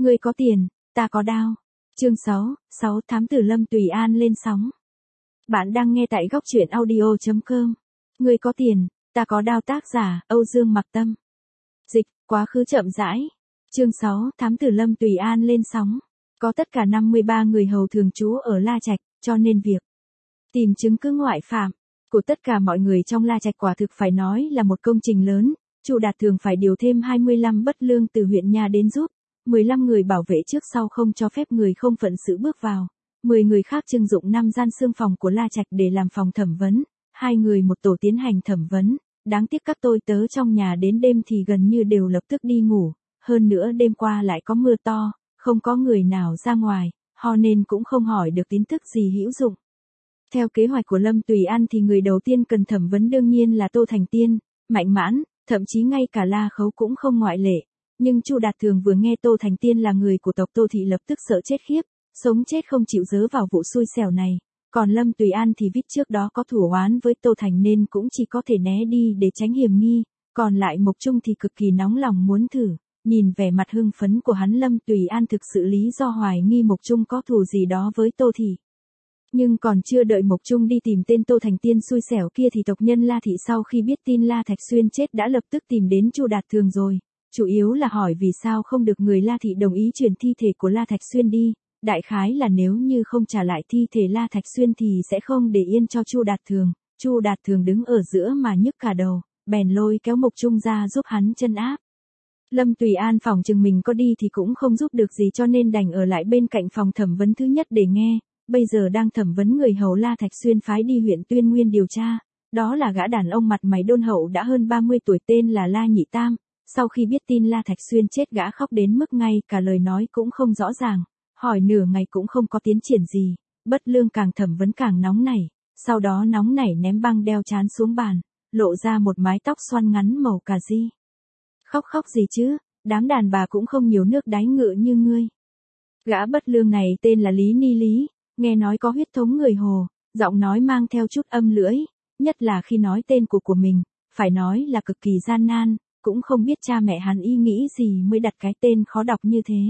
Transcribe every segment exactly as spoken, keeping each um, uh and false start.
Ngươi có tiền, ta có đao. Chương sáu, sáu Thám tử Lâm Tùy An lên sóng. Bạn đang nghe tại góc truyện audio chấm com. Ngươi có tiền, ta có đao, tác giả, Âu Dương Mặc Tâm. Dịch, quá khứ chậm rãi. Chương sáu, Thám tử Lâm Tùy An lên sóng. Có tất cả năm mươi ba người hầu thường trú ở La Trạch, cho nên việc tìm chứng cứ ngoại phạm của tất cả mọi người trong La Trạch quả thực phải nói là một công trình lớn. Chu Đạt thường phải điều thêm hai mươi lăm bất lương từ huyện nhà đến giúp, mười lăm người bảo vệ trước sau không cho phép người không phận sự bước vào, mười người khác trưng dụng năm gian xương phòng của La Trạch để làm phòng thẩm vấn, hai người một tổ tiến hành thẩm vấn. Đáng tiếc các tôi tớ trong nhà đến đêm thì gần như đều lập tức đi ngủ, hơn nữa đêm qua lại có mưa to, không có người nào ra ngoài, ho nên cũng không hỏi được tin tức gì hữu dụng. Theo kế hoạch của Lâm Tùy An thì người đầu tiên cần thẩm vấn đương nhiên là Tô Thành Tiên, Mạnh Mãn, thậm chí ngay cả La Khấu cũng không ngoại lệ. Nhưng Chu Đạt Thường vừa nghe Tô Thành Tiên là người của tộc Tô thì lập tức sợ chết khiếp, sống chết không chịu dớ vào vụ xui xẻo này. Còn Lâm Tùy An thì biết trước đó có thủ oán với Tô Thành nên cũng chỉ có thể né đi để tránh hiểm nghi. Còn lại Mộc Trung thì cực kỳ nóng lòng muốn thử. Nhìn vẻ mặt hưng phấn của hắn, Lâm Tùy An thực sự lý do hoài nghi Mộc Trung có thù gì đó với Tô Thị. Nhưng còn chưa đợi Mộc Trung đi tìm tên Tô Thành Tiên xui xẻo kia thì tộc nhân La Thị sau khi biết tin La Thạch Xuyên chết đã lập tức tìm đến Chu Đạt Thường rồi. Chủ yếu là hỏi vì sao không được người La Thị đồng ý chuyển thi thể của La Thạch Xuyên đi. Đại khái là nếu như không trả lại thi thể La Thạch Xuyên thì sẽ không để yên cho Chu Đạt Thường. Chu Đạt Thường đứng ở giữa mà nhức cả đầu, bèn lôi kéo Mộc Trung ra giúp hắn chân áp. Lâm Tùy An phỏng chừng mình có đi thì cũng không giúp được gì cho nên đành ở lại bên cạnh phòng thẩm vấn thứ nhất để nghe. Bây giờ đang thẩm vấn người hầu La Thạch Xuyên phái đi huyện Tuyên Nguyên điều tra. Đó là gã đàn ông mặt mày đôn hậu đã hơn ba mươi tuổi tên là La Nhị Tam. Sau khi biết tin La Thạch Xuyên chết gã khóc đến mức ngay cả lời nói cũng không rõ ràng. Hỏi nửa ngày cũng không có tiến triển gì. Bất lương càng thẩm vấn càng nóng nảy. Sau đó nóng nảy ném băng đeo trán xuống bàn. Lộ ra một mái tóc xoăn ngắn màu cà ri. Khóc khóc gì chứ, đám đàn bà cũng không nhiều nước đáy ngựa như ngươi. Gã bất lương này tên là Lý Ni Lý, nghe nói có huyết thống người Hồ, giọng nói mang theo chút âm lưỡi, nhất là khi nói tên của của mình, phải nói là cực kỳ gian nan, cũng không biết cha mẹ hắn ý nghĩ gì mới đặt cái tên khó đọc như thế.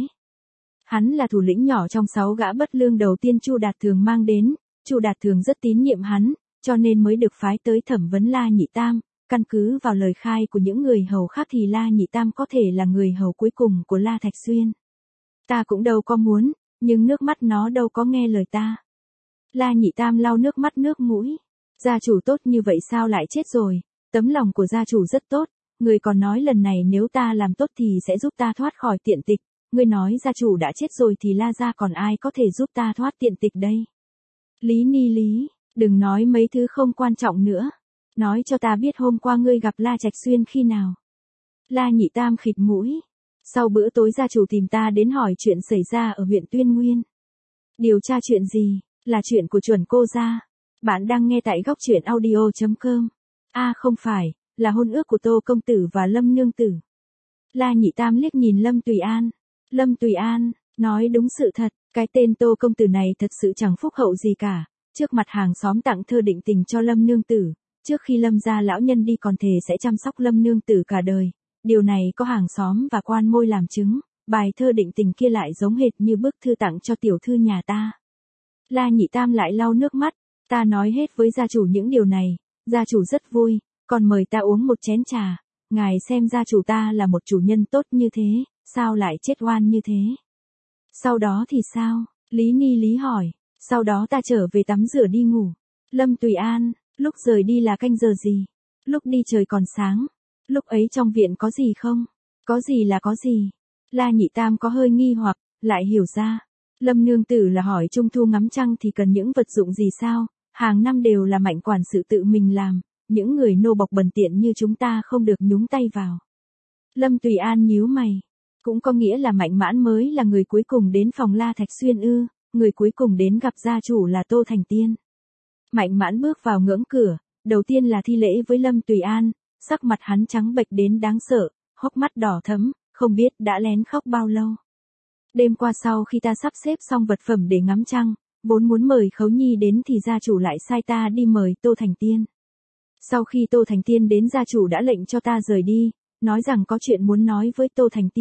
Hắn là thủ lĩnh nhỏ trong sáu gã bất lương đầu tiên Chu Đạt Thường mang đến, Chu Đạt Thường rất tín nhiệm hắn, cho nên mới được phái tới thẩm vấn La Nhị Tam. Căn cứ vào lời khai của những người hầu khác thì La Nhị Tam có thể là người hầu cuối cùng của La Thạch Xuyên. Ta cũng đâu có muốn, nhưng nước mắt nó đâu có nghe lời ta. La Nhị Tam lau nước mắt nước mũi. Gia chủ tốt như vậy sao lại chết rồi? Tấm lòng của gia chủ rất tốt, người còn nói lần này nếu ta làm tốt thì sẽ giúp ta thoát khỏi tiện tịch. Ngươi nói gia chủ đã chết rồi thì La gia còn ai có thể giúp ta thoát tiện tịch đây? Lý Ni Lý, đừng nói mấy thứ không quan trọng nữa. Nói cho ta biết hôm qua ngươi gặp La Trạch Xuyên khi nào. La Nhị Tam khịt mũi. Sau bữa tối gia chủ tìm ta đến hỏi chuyện xảy ra ở huyện Tuyên Nguyên. Điều tra chuyện gì? Là chuyện của chuẩn cô gia. Bạn đang nghe tại góc truyện audio chấm com. A à, không phải, là hôn ước của Tô công tử và Lâm nương tử. La Nhị Tam liếc nhìn Lâm Tùy An. Lâm Tùy An, nói đúng sự thật, cái tên Tô công tử này thật sự chẳng phúc hậu gì cả. Trước mặt hàng xóm tặng thơ định tình cho Lâm nương tử. Trước khi Lâm gia lão nhân đi còn thề sẽ chăm sóc Lâm nương tử cả đời. Điều này có hàng xóm và quan môi làm chứng, bài thơ định tình kia lại giống hệt như bức thư tặng cho tiểu thư nhà ta. La Nhị Tam lại lau nước mắt, ta nói hết với gia chủ những điều này, gia chủ rất vui, còn mời ta uống một chén trà, ngài xem gia chủ ta là một chủ nhân tốt như thế, sao lại chết oan như thế. Sau đó thì sao? Lý Ni Lý hỏi, sau đó ta trở về tắm rửa đi ngủ. Lâm Tùy An, lúc rời đi là canh giờ gì? Lúc đi trời còn sáng. Lúc ấy trong viện có gì không? Có gì là có gì? La Nhị Tam có hơi nghi hoặc, lại hiểu ra. Lâm nương tử là hỏi trung thu ngắm trăng thì cần những vật dụng gì sao? Hàng năm đều là Mạnh quản sự tự mình làm, những người nô bộc bần tiện như chúng ta không được nhúng tay vào. Lâm Tùy An nhíu mày. Cũng có nghĩa là Mạnh Mãn mới là người cuối cùng đến phòng La Thạch Xuyên ư? Người cuối cùng đến gặp gia chủ là Tô Thành Tiên. Mạnh Mãn bước vào ngưỡng cửa, đầu tiên là thi lễ với Lâm Tùy An, sắc mặt hắn trắng bệch đến đáng sợ, hốc mắt đỏ thẫm, không biết đã lén khóc bao lâu. Đêm qua sau khi ta sắp xếp xong vật phẩm để ngắm trăng, vốn muốn mời Khấu Nhi đến thì gia chủ lại sai ta đi mời Tô Thành Tiên. Sau khi Tô Thành Tiên đến gia chủ đã lệnh cho ta rời đi, nói rằng có chuyện muốn nói với Tô Thành Tiên,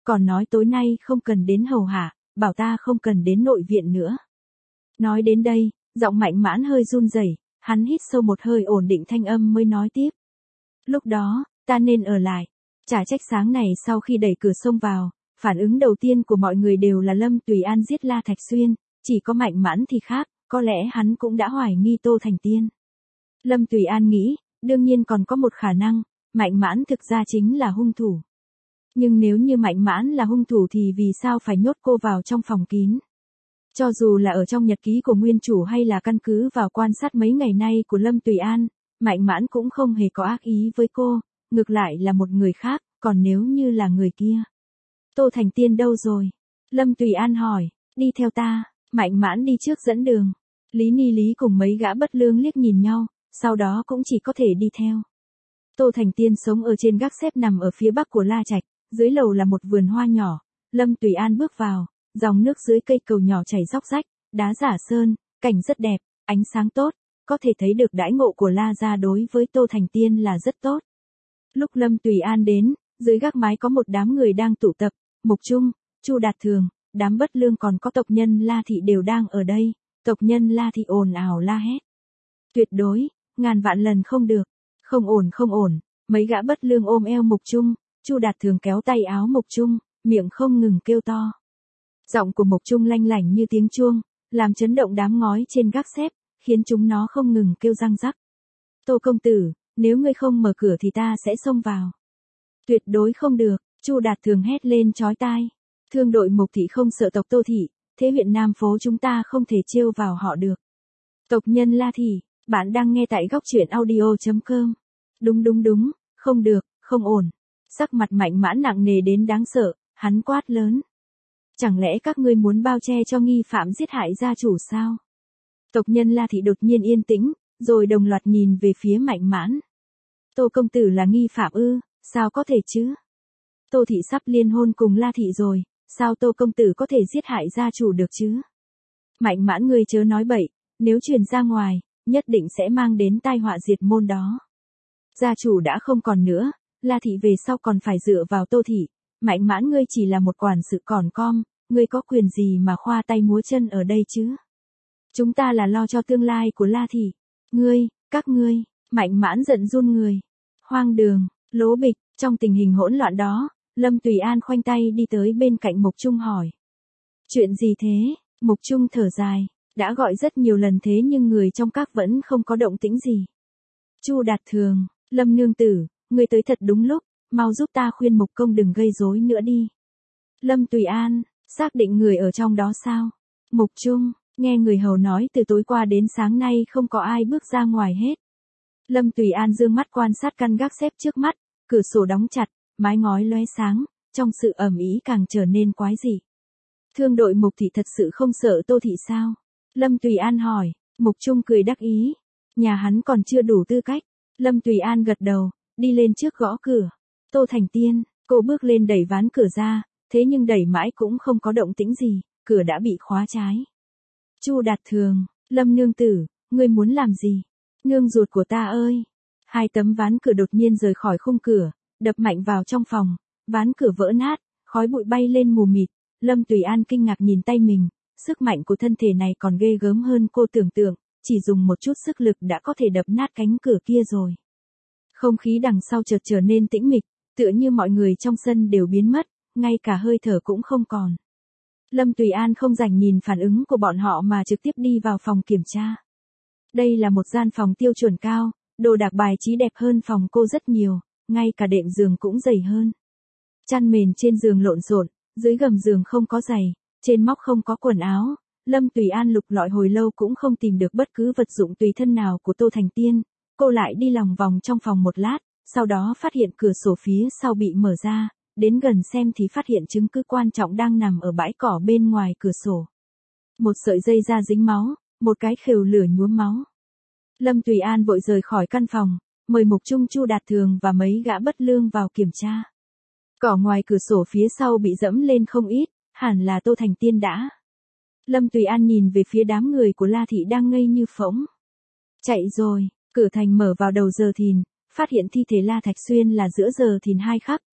còn nói tối nay không cần đến hầu hạ, bảo ta không cần đến nội viện nữa. Nói đến đây, giọng Mạnh Mãn hơi run rẩy, hắn hít sâu một hơi ổn định thanh âm mới nói tiếp. Lúc đó, ta nên ở lại. Chả trách sáng này sau khi đẩy cửa xông vào, phản ứng đầu tiên của mọi người đều là Lâm Tùy An giết La Thạch Xuyên, chỉ có Mạnh Mãn thì khác, có lẽ hắn cũng đã hoài nghi Tô Thành Tiên. Lâm Tùy An nghĩ, đương nhiên còn có một khả năng, Mạnh Mãn thực ra chính là hung thủ. Nhưng nếu như Mạnh Mãn là hung thủ thì vì sao phải nhốt cô vào trong phòng kín? Cho dù là ở trong nhật ký của nguyên chủ hay là căn cứ vào quan sát mấy ngày nay của Lâm Tùy An, Mạnh Mãn cũng không hề có ác ý với cô, ngược lại là một người khác, còn nếu như là người kia. Tô Thành Tiên đâu rồi? Lâm Tùy An hỏi, đi theo ta, Mạnh Mãn đi trước dẫn đường. Lý Ni Lý cùng mấy gã bất lương liếc nhìn nhau, sau đó cũng chỉ có thể đi theo. Tô Thành Tiên sống ở trên gác xếp nằm ở phía bắc của La Trạch, dưới lầu là một vườn hoa nhỏ. Lâm Tùy An bước vào, dòng nước dưới cây cầu nhỏ chảy róc rách, đá giả sơn, cảnh rất đẹp, ánh sáng tốt, có thể thấy được đãi ngộ của La gia đối với Tô Thành Tiên là rất tốt. Lúc Lâm Tùy An đến, dưới gác mái có một đám người đang tụ tập, Mục Trung, Chu Đạt Thường, đám bất lương còn có tộc nhân La Thị đều đang ở đây, tộc nhân La Thị ồn ào la hét. Tuyệt đối, ngàn vạn lần không được, không ổn không ổn, mấy gã bất lương ôm eo Mục Trung, Chu Đạt Thường kéo tay áo Mục Trung, miệng không ngừng kêu to. Giọng của Mục Trung lanh lảnh như tiếng chuông, làm chấn động đám ngói trên gác xếp, khiến chúng nó không ngừng kêu răng rắc. Tô công tử, nếu ngươi không mở cửa thì ta sẽ xông vào. Tuyệt đối không được, Chu Đạt Thường hét lên chói tai. Thương đội Mục Thị không sợ tộc Tô Thị, thế huyện Nam phố chúng ta không thể trêu vào họ được. Tộc nhân La Thị, bạn đang nghe tại góc truyện audio chấm com. Đúng đúng đúng, không được, không ổn. Sắc mặt Mạnh Mãn nặng nề đến đáng sợ, hắn quát lớn. Chẳng lẽ các ngươi muốn bao che cho nghi phạm giết hại gia chủ sao? Tộc nhân La Thị đột nhiên yên tĩnh, rồi đồng loạt nhìn về phía Mạnh Mãn. Tô công tử là nghi phạm ư, sao có thể chứ? Tô Thị sắp liên hôn cùng La Thị rồi, sao Tô công tử có thể giết hại gia chủ được chứ? Mạnh Mãn ngươi chớ nói bậy, nếu truyền ra ngoài, nhất định sẽ mang đến tai họa diệt môn đó. Gia chủ đã không còn nữa, La Thị về sau còn phải dựa vào Tô Thị, Mạnh Mãn ngươi chỉ là một quản sự còn com, ngươi có quyền gì mà khoa tay múa chân ở đây chứ? Chúng ta là lo cho tương lai của La Thị. Ngươi, các ngươi, Mạnh Mãn giận run người. Hoang đường, lố bịch, trong tình hình hỗn loạn đó, Lâm Tùy An khoanh tay đi tới bên cạnh Mục Trung hỏi. Chuyện gì thế? Mục Trung thở dài, đã gọi rất nhiều lần thế nhưng người trong các vẫn không có động tĩnh gì. Chu Đạt Thường, Lâm nương tử, ngươi tới thật đúng lúc, mau giúp ta khuyên Mục công đừng gây rối nữa đi. Lâm Tùy An, xác định người ở trong đó sao? Mục Trung, nghe người hầu nói từ tối qua đến sáng nay không có ai bước ra ngoài hết. Lâm Tùy An dương mắt quan sát căn gác xếp trước mắt, cửa sổ đóng chặt, mái ngói lóe sáng, trong sự ầm ĩ càng trở nên quái dị. Thương đội Mục Thị thật sự không sợ Tô Thị sao? Lâm Tùy An hỏi. Mục Trung cười đắc ý. Nhà hắn còn chưa đủ tư cách. Lâm Tùy An gật đầu, đi lên trước gõ cửa. Tô Thành Tiên, cô bước lên đẩy ván cửa ra, thế nhưng đẩy mãi cũng không có động tĩnh gì, cửa đã bị khóa trái. Chu Đạt Thường, Lâm nương tử, ngươi muốn làm gì? Nương ruột của ta ơi! Hai tấm ván cửa đột nhiên rời khỏi khung cửa, đập mạnh vào trong phòng, ván cửa vỡ nát, khói bụi bay lên mù mịt. Lâm Tùy An kinh ngạc nhìn tay mình, sức mạnh của thân thể này còn ghê gớm hơn cô tưởng tượng, chỉ dùng một chút sức lực đã có thể đập nát cánh cửa kia rồi. Không khí đằng sau chợt trở nên tĩnh mịch, tựa như mọi người trong sân đều biến mất, ngay cả hơi thở cũng không còn. Lâm Tùy An không dành nhìn phản ứng của bọn họ mà trực tiếp đi vào phòng kiểm tra. Đây là một gian phòng tiêu chuẩn cao, đồ đạc bài trí đẹp hơn phòng cô rất nhiều, ngay cả đệm giường cũng dày hơn. Chăn mền trên giường lộn xộn, dưới gầm giường không có giày, trên móc không có quần áo. Lâm Tùy An lục lọi hồi lâu cũng không tìm được bất cứ vật dụng tùy thân nào của Tô Thành Tiên, cô lại đi lòng vòng trong phòng một lát, sau đó phát hiện cửa sổ phía sau bị mở ra, đến gần xem thì phát hiện chứng cứ quan trọng đang nằm ở bãi cỏ bên ngoài cửa sổ. Một sợi dây da dính máu, một cái khều lửa nhuốm máu. Lâm Tùy An vội rời khỏi căn phòng, mời Mục Trung, Chu Đạt Thường và mấy gã bất lương vào kiểm tra. Cỏ ngoài cửa sổ phía sau bị dẫm lên không ít, hẳn là Tô Thành Tiên đã. Lâm Tùy An nhìn về phía đám người của La Thị đang ngây như phỗng. Chạy rồi, cửa thành mở vào đầu giờ thìn, phát hiện thi thể La Thạch Xuyên là giữa giờ thìn hai khắc,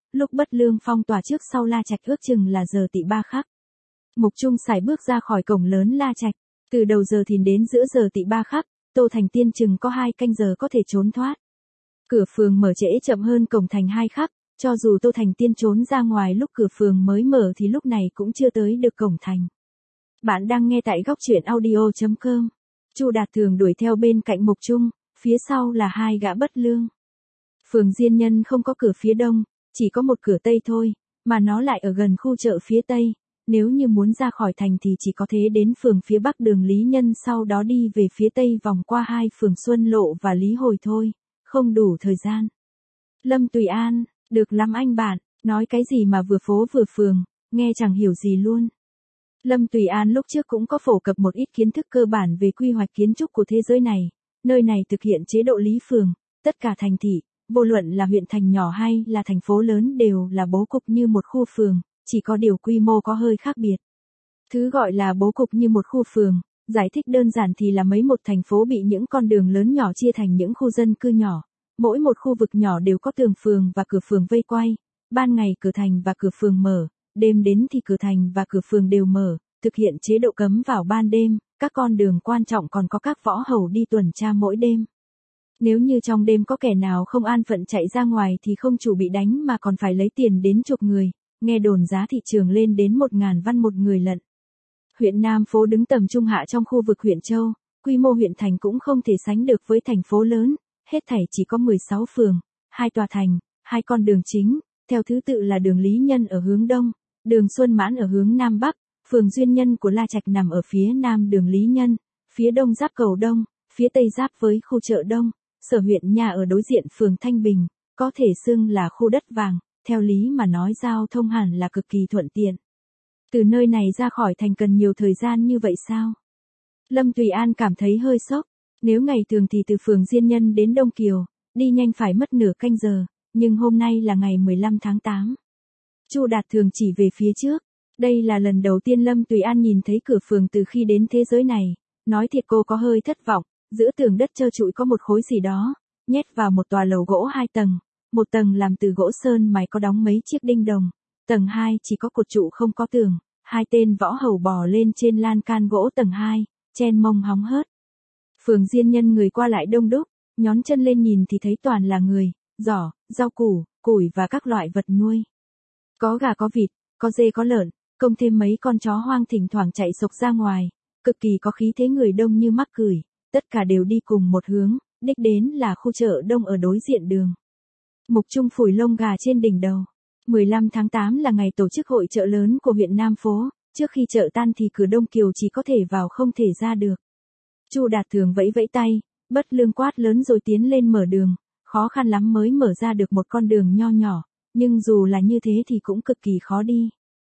lúc Bất Lương phong tỏa trước sau La Trạch ước chừng là giờ tỵ ba khắc. Mục Trung sải bước ra khỏi cổng lớn La Trạch, từ đầu giờ thìn đến giữa giờ tỵ ba khắc, Tô Thành Tiên chừng có hai canh giờ có thể trốn thoát. Cửa phường mở trễ chậm hơn cổng thành hai khắc, cho dù Tô Thành Tiên trốn ra ngoài lúc cửa phường mới mở thì lúc này cũng chưa tới được cổng thành. Bạn đang nghe tại góc truyện audio chấm com. Chu Đạt Thường đuổi theo bên cạnh Mục Trung, phía sau là hai gã Bất Lương. Phường Diên Nhân không có cửa phía đông, chỉ có một cửa tây thôi, mà nó lại ở gần khu chợ phía tây. Nếu như muốn ra khỏi thành thì chỉ có thế đến phường phía bắc đường Lý Nhân, sau đó đi về phía tây vòng qua hai phường Xuân Lộ và Lý Hồi thôi, không đủ thời gian. Lâm Tùy An, được lắm anh bạn, nói cái gì mà vừa phố vừa phường, nghe chẳng hiểu gì luôn. Lâm Tùy An lúc trước cũng có phổ cập một ít kiến thức cơ bản về quy hoạch kiến trúc của thế giới này, nơi này thực hiện chế độ lý phường, tất cả thành thị, vô luận là huyện thành nhỏ hay là thành phố lớn đều là bố cục như một khu phường, chỉ có điều quy mô có hơi khác biệt. Thứ gọi là bố cục như một khu phường, giải thích đơn giản thì là mấy một thành phố bị những con đường lớn nhỏ chia thành những khu dân cư nhỏ, mỗi một khu vực nhỏ đều có tường phường và cửa phường vây quay, ban ngày cửa thành và cửa phường mở, đêm đến thì cửa thành và cửa phường đều mở, thực hiện chế độ cấm vào ban đêm, các con đường quan trọng còn có các võ hầu đi tuần tra mỗi đêm. Nếu như trong đêm có kẻ nào không an phận chạy ra ngoài thì không chủ bị đánh mà còn phải lấy tiền đến chục người, nghe đồn giá thị trường lên đến một ngàn văn một người lận. Huyện Nam Phố đứng tầm trung hạ trong khu vực huyện Châu, quy mô huyện thành cũng không thể sánh được với thành phố lớn, hết thảy chỉ có mười sáu phường, hai tòa thành, hai con đường chính, theo thứ tự là đường Lý Nhân ở hướng đông, đường Xuân Mãn ở hướng nam bắc, phường Duyên Nhân của La Trạch nằm ở phía nam đường Lý Nhân, phía đông giáp cầu Đông, phía tây giáp với khu chợ Đông, sở huyện nhà ở đối diện phường Thanh Bình, có thể xưng là khu đất vàng, theo lý mà nói giao thông hẳn là cực kỳ thuận tiện. Từ nơi này ra khỏi thành cần nhiều thời gian như vậy sao? Lâm Tùy An cảm thấy hơi sốc, nếu ngày thường thì từ phường Diên Nhân đến Đông Kiều, đi nhanh phải mất nửa canh giờ, nhưng hôm nay là ngày mười lăm tháng tám. Chu Đạt Thường chỉ về phía trước, đây là lần đầu tiên Lâm Tùy An nhìn thấy cửa phường từ khi đến thế giới này, nói thiệt cô có hơi thất vọng, giữa tường đất trơ trụi có một khối gì đó, nhét vào một tòa lầu gỗ hai tầng, một tầng làm từ gỗ sơn mài có đóng mấy chiếc đinh đồng, tầng hai chỉ có cột trụ không có tường, hai tên võ hầu bò lên trên lan can gỗ tầng hai, chen mông hóng hớt. Phường Diên Nhân người qua lại đông đúc, nhón chân lên nhìn thì thấy toàn là người, giỏ, rau củ, củi và các loại vật nuôi. Có gà có vịt, có dê có lợn, cộng thêm mấy con chó hoang thỉnh thoảng chạy sộc ra ngoài, cực kỳ có khí thế, người đông như mắc cười, tất cả đều đi cùng một hướng, đích đến là khu chợ Đông ở đối diện đường. Mục Trung phủi lông gà trên đỉnh đầu. mười lăm tháng tám là ngày tổ chức hội chợ lớn của huyện Nam Phố, trước khi chợ tan thì cửa Đông Kiều chỉ có thể vào không thể ra được. Chu Đạt Thường vẫy vẫy tay, Bất Lương quát lớn rồi tiến lên mở đường, khó khăn lắm mới mở ra được một con đường nho nhỏ, nhưng dù là như thế thì cũng cực kỳ khó đi.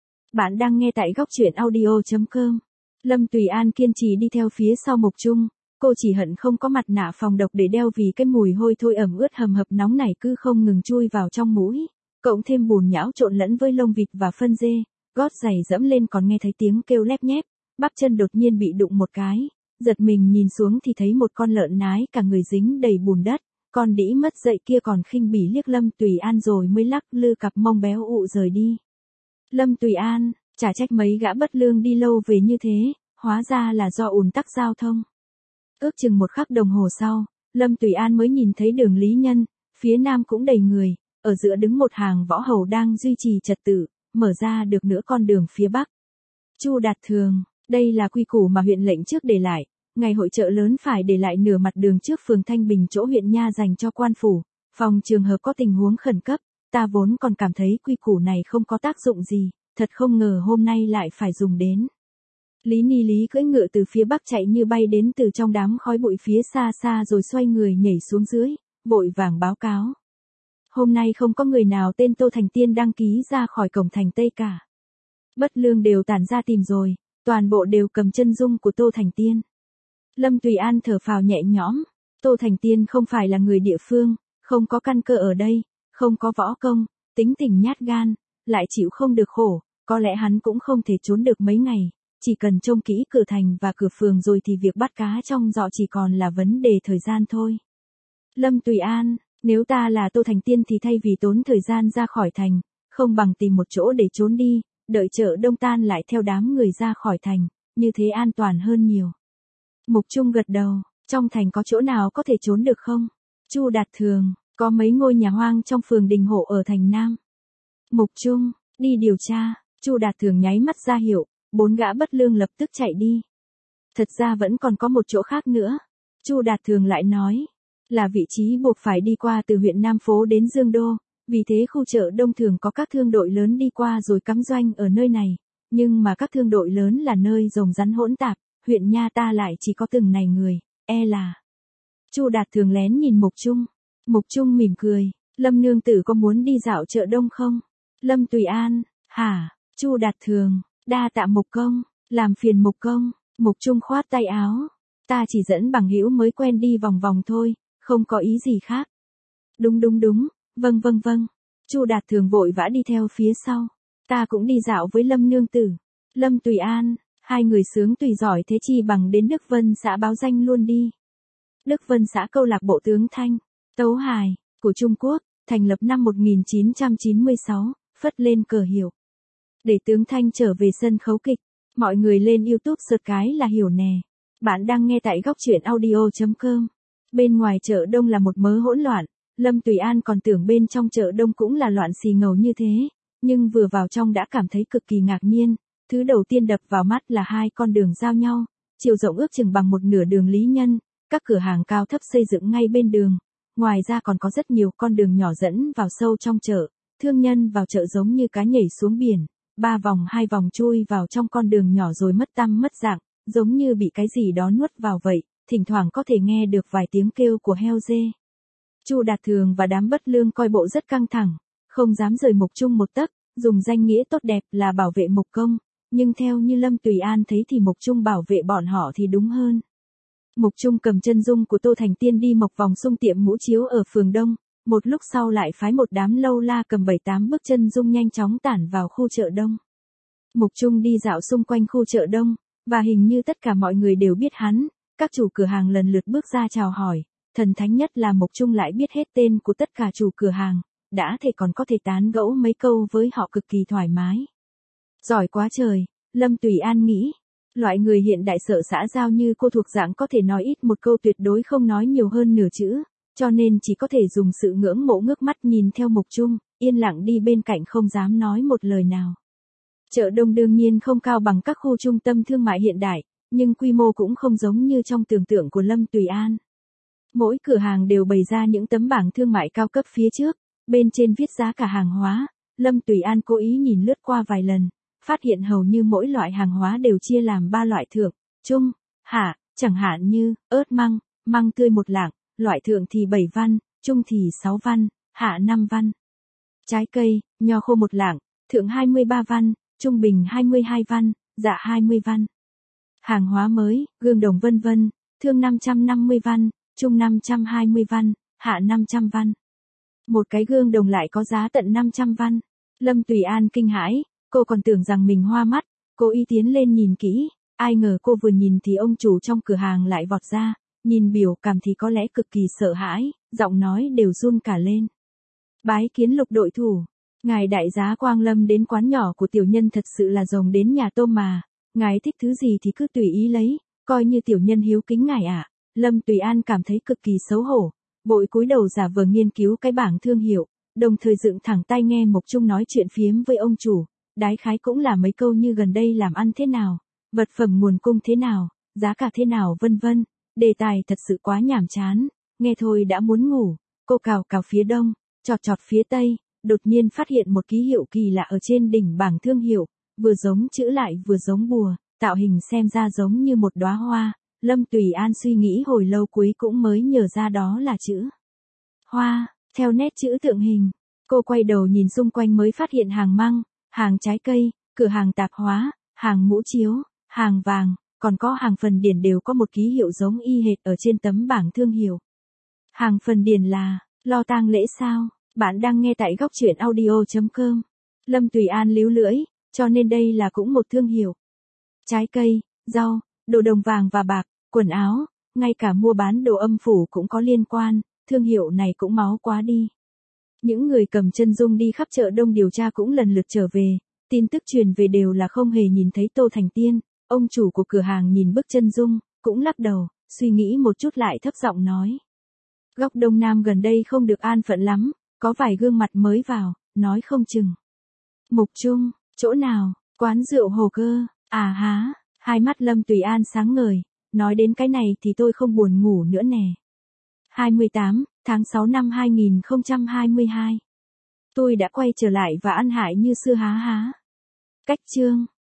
Bạn đang nghe tại góc truyện audio chấm com. Lâm Tùy An kiên trì đi theo phía sau Mục Trung, cô chỉ hận không có mặt nạ phòng độc để đeo vì cái mùi hôi thối ẩm ướt hầm hập nóng này cứ không ngừng chui vào trong mũi, cộng thêm bùn nhão trộn lẫn với lông vịt và phân dê, gót giày dẫm lên còn nghe thấy tiếng kêu lép nhép, bắp chân đột nhiên bị đụng một cái, giật mình nhìn xuống thì thấy một con lợn nái cả người dính đầy bùn đất, con đĩ mất dậy kia còn khinh bỉ liếc Lâm Tùy An rồi mới lắc lư cặp mông béo ụ rời đi. Lâm Tùy An, chả trách mấy gã Bất Lương đi lâu về như thế, hóa ra là do ùn tắc giao thông. Ước chừng một khắc đồng hồ sau, Lâm Tùy An mới nhìn thấy đường Lý Nhân, phía nam cũng đầy người, ở giữa đứng một hàng võ hầu đang duy trì trật tự, mở ra được nửa con đường phía bắc. Chu Đạt Thường, đây là quy củ mà huyện lệnh trước để lại, ngày hội chợ lớn phải để lại nửa mặt đường trước phường Thanh Bình chỗ huyện nha dành cho quan phủ, phòng trường hợp có tình huống khẩn cấp, ta vốn còn cảm thấy quy củ này không có tác dụng gì, thật không ngờ hôm nay lại phải dùng đến. Lý Ni Lý cưỡi ngựa từ phía bắc chạy như bay đến từ trong đám khói bụi phía xa xa rồi xoay người nhảy xuống dưới, vội vàng báo cáo. Hôm nay không có người nào tên Tô Thành Tiên đăng ký ra khỏi cổng thành Tây cả. Bất Lương đều tản ra tìm rồi, toàn bộ đều cầm chân dung của Tô Thành Tiên. Lâm Tùy An thở phào nhẹ nhõm, Tô Thành Tiên không phải là người địa phương, không có căn cơ ở đây, không có võ công, tính tình nhát gan, lại chịu không được khổ, có lẽ hắn cũng không thể trốn được mấy ngày, chỉ cần trông kỹ cửa thành và cửa phường rồi thì việc bắt cá trong giỏ chỉ còn là vấn đề thời gian thôi. Lâm Tùy An, nếu ta là Tô Thành Tiên thì thay vì tốn thời gian ra khỏi thành, không bằng tìm một chỗ để trốn đi, đợi chợ đông tan lại theo đám người ra khỏi thành, như thế an toàn hơn nhiều. Mục Trung gật đầu, trong thành có chỗ nào có thể trốn được không? Chu Đạt Thường, có mấy ngôi nhà hoang trong phường Đình Hộ ở thành Nam. Mục Trung, đi điều tra. Chu Đạt Thường nháy mắt ra hiệu, bốn gã bất lương lập tức chạy đi. Thật ra vẫn còn có một chỗ khác nữa. Chu Đạt Thường lại nói, là vị trí buộc phải đi qua từ huyện Nam Phố đến Dương Đô, vì thế khu chợ đông thường có các thương đội lớn đi qua rồi cắm doanh ở nơi này, nhưng mà các thương đội lớn là nơi rồng rắn hỗn tạp, huyện nha ta lại chỉ có từng này người, e là. Chu Đạt Thường lén nhìn Mục Trung. Mục Trung mỉm cười, Lâm nương tử có muốn đi dạo chợ đông không? Lâm Tùy An, hả? Chu Đạt Thường, đa tạ Mục công, làm phiền Mục công. Mục Trung khoát tay áo, ta chỉ dẫn bằng hữu mới quen đi vòng vòng thôi, không có ý gì khác. Đúng đúng đúng, vâng vâng vâng. Chu Đạt Thường vội vã đi theo phía sau. Ta cũng đi dạo với Lâm nương tử. Lâm Tùy An, hai người sướng tùy giỏi thế chi bằng đến Đức Vân xã báo danh luôn đi. Đức Vân xã câu lạc bộ tướng Thanh, tấu hài, của Trung Quốc, thành lập năm một nghìn chín trăm chín mươi sáu, phất lên cờ hiệu. Để tướng Thanh trở về sân khấu kịch, mọi người lên YouTube search cái là hiểu nè. Bạn đang nghe tại góc truyện audio chấm com. Bên ngoài chợ đông là một mớ hỗn loạn, Lâm Tùy An còn tưởng bên trong chợ đông cũng là loạn xì ngầu như thế, nhưng vừa vào trong đã cảm thấy cực kỳ ngạc nhiên. Thứ đầu tiên đập vào mắt là hai con đường giao nhau, chiều rộng ước chừng bằng một nửa đường Lý Nhân, các cửa hàng cao thấp xây dựng ngay bên đường. Ngoài ra còn có rất nhiều con đường nhỏ dẫn vào sâu trong chợ, thương nhân vào chợ giống như cá nhảy xuống biển, ba vòng hai vòng chui vào trong con đường nhỏ rồi mất tăm mất dạng, giống như bị cái gì đó nuốt vào vậy, thỉnh thoảng có thể nghe được vài tiếng kêu của heo dê. Chu Đạt Thường và đám bất lương coi bộ rất căng thẳng, không dám rời Mục Trung một tấc, dùng danh nghĩa tốt đẹp là bảo vệ Mục công, nhưng theo như Lâm Tùy An thấy thì Mục Trung bảo vệ bọn họ thì đúng hơn. Mục Trung cầm chân dung của Tô Thành Tiên đi mộc vòng xung tiệm mũ chiếu ở phường Đông, một lúc sau lại phái một đám lâu la cầm bảy tám bước chân dung nhanh chóng tản vào khu chợ đông. Mục Trung đi dạo xung quanh khu chợ đông, và hình như tất cả mọi người đều biết hắn, các chủ cửa hàng lần lượt bước ra chào hỏi, thần thánh nhất là Mục Trung lại biết hết tên của tất cả chủ cửa hàng, đã thể còn có thể tán gẫu mấy câu với họ cực kỳ thoải mái. Giỏi quá trời, Lâm Tùy An nghĩ. Loại người hiện đại sợ xã giao như cô thuộc dạng có thể nói ít một câu tuyệt đối không nói nhiều hơn nửa chữ, cho nên chỉ có thể dùng sự ngưỡng mộ ngước mắt nhìn theo Mục Trung, yên lặng đi bên cạnh không dám nói một lời nào. Chợ đông đương nhiên không cao bằng các khu trung tâm thương mại hiện đại, nhưng quy mô cũng không giống như trong tưởng tượng của Lâm Tùy An. Mỗi cửa hàng đều bày ra những tấm bảng thương mại cao cấp phía trước, bên trên viết giá cả hàng hóa. Lâm Tùy An cố ý nhìn lướt qua vài lần, phát hiện hầu như mỗi loại hàng hóa đều chia làm ba loại thượng, trung, hạ, chẳng hạn như ớt măng, măng tươi một lạng, loại thượng thì bảy văn, trung thì sáu văn, hạ năm văn. Trái cây, nho khô một lạng, thượng hai mươi ba văn, trung bình hai mươi hai văn, dạ hai mươi văn. Hàng hóa mới, gương đồng vân vân, thương năm trăm năm mươi văn, trung năm trăm hai mươi văn, hạ năm trăm văn. Một cái gương đồng lại có giá tận năm trăm văn. Lâm Tùy An kinh hãi, cô còn tưởng rằng mình hoa mắt, cô y tiến lên nhìn kỹ, ai ngờ cô vừa nhìn thì ông chủ trong cửa hàng lại vọt ra, nhìn biểu cảm thì có lẽ cực kỳ sợ hãi, giọng nói đều run cả lên. Bái kiến Lục đội thủ, ngài đại giá Quang Lâm đến quán nhỏ của tiểu nhân thật sự là rồng đến nhà tôm mà, ngài thích thứ gì thì cứ tùy ý lấy, coi như tiểu nhân hiếu kính ngài ạ. À. Lâm Tùy An cảm thấy cực kỳ xấu hổ, vội cúi đầu giả vờ nghiên cứu cái bảng thương hiệu, đồng thời dựng thẳng tay nghe Mục Trung nói chuyện phiếm với ông chủ, đái khái cũng là mấy câu như gần đây làm ăn thế nào, vật phẩm nguồn cung thế nào, giá cả thế nào vân vân, đề tài thật sự quá nhàm chán, nghe thôi đã muốn ngủ. Cô cào cào phía đông, chọt chọt phía tây, đột nhiên phát hiện một ký hiệu kỳ lạ ở trên đỉnh bảng thương hiệu, vừa giống chữ lại vừa giống bùa, tạo hình xem ra giống như một đóa hoa. Lâm Tùy An suy nghĩ hồi lâu cuối cũng mới nhớ ra đó là chữ hoa, theo nét chữ tượng hình. Cô quay đầu nhìn xung quanh mới phát hiện hàng măng, hàng trái cây, cửa hàng tạp hóa, hàng mũ chiếu, hàng vàng, còn có hàng phần điển đều có một ký hiệu giống y hệt ở trên tấm bảng thương hiệu. Hàng phần điển là, lo tang lễ sao? Bạn đang nghe tại góc truyện audio chấm com. Lâm Tùy An líu lưỡi, cho nên đây là cũng một thương hiệu. Trái cây, rau, đồ đồng vàng và bạc, quần áo, ngay cả mua bán đồ âm phủ cũng có liên quan, thương hiệu này cũng máu quá đi. Những người cầm chân dung đi khắp chợ Đông điều tra cũng lần lượt trở về, tin tức truyền về đều là không hề nhìn thấy Tô Thành Tiên. Ông chủ của cửa hàng nhìn bức chân dung, cũng lắc đầu, suy nghĩ một chút lại thấp giọng nói. Góc Đông Nam gần đây không được an phận lắm, có vài gương mặt mới vào, nói không chừng. Mục Trung, chỗ nào, quán rượu Hồ Cơ, à há, hai mắt Lâm Tùy An sáng ngời, nói đến cái này thì tôi không buồn ngủ nữa nè. hai mươi tám tháng sáu năm hai nghìn không trăm hai mươi hai. Tôi đã quay trở lại và ăn hại như xưa há há. Cách chương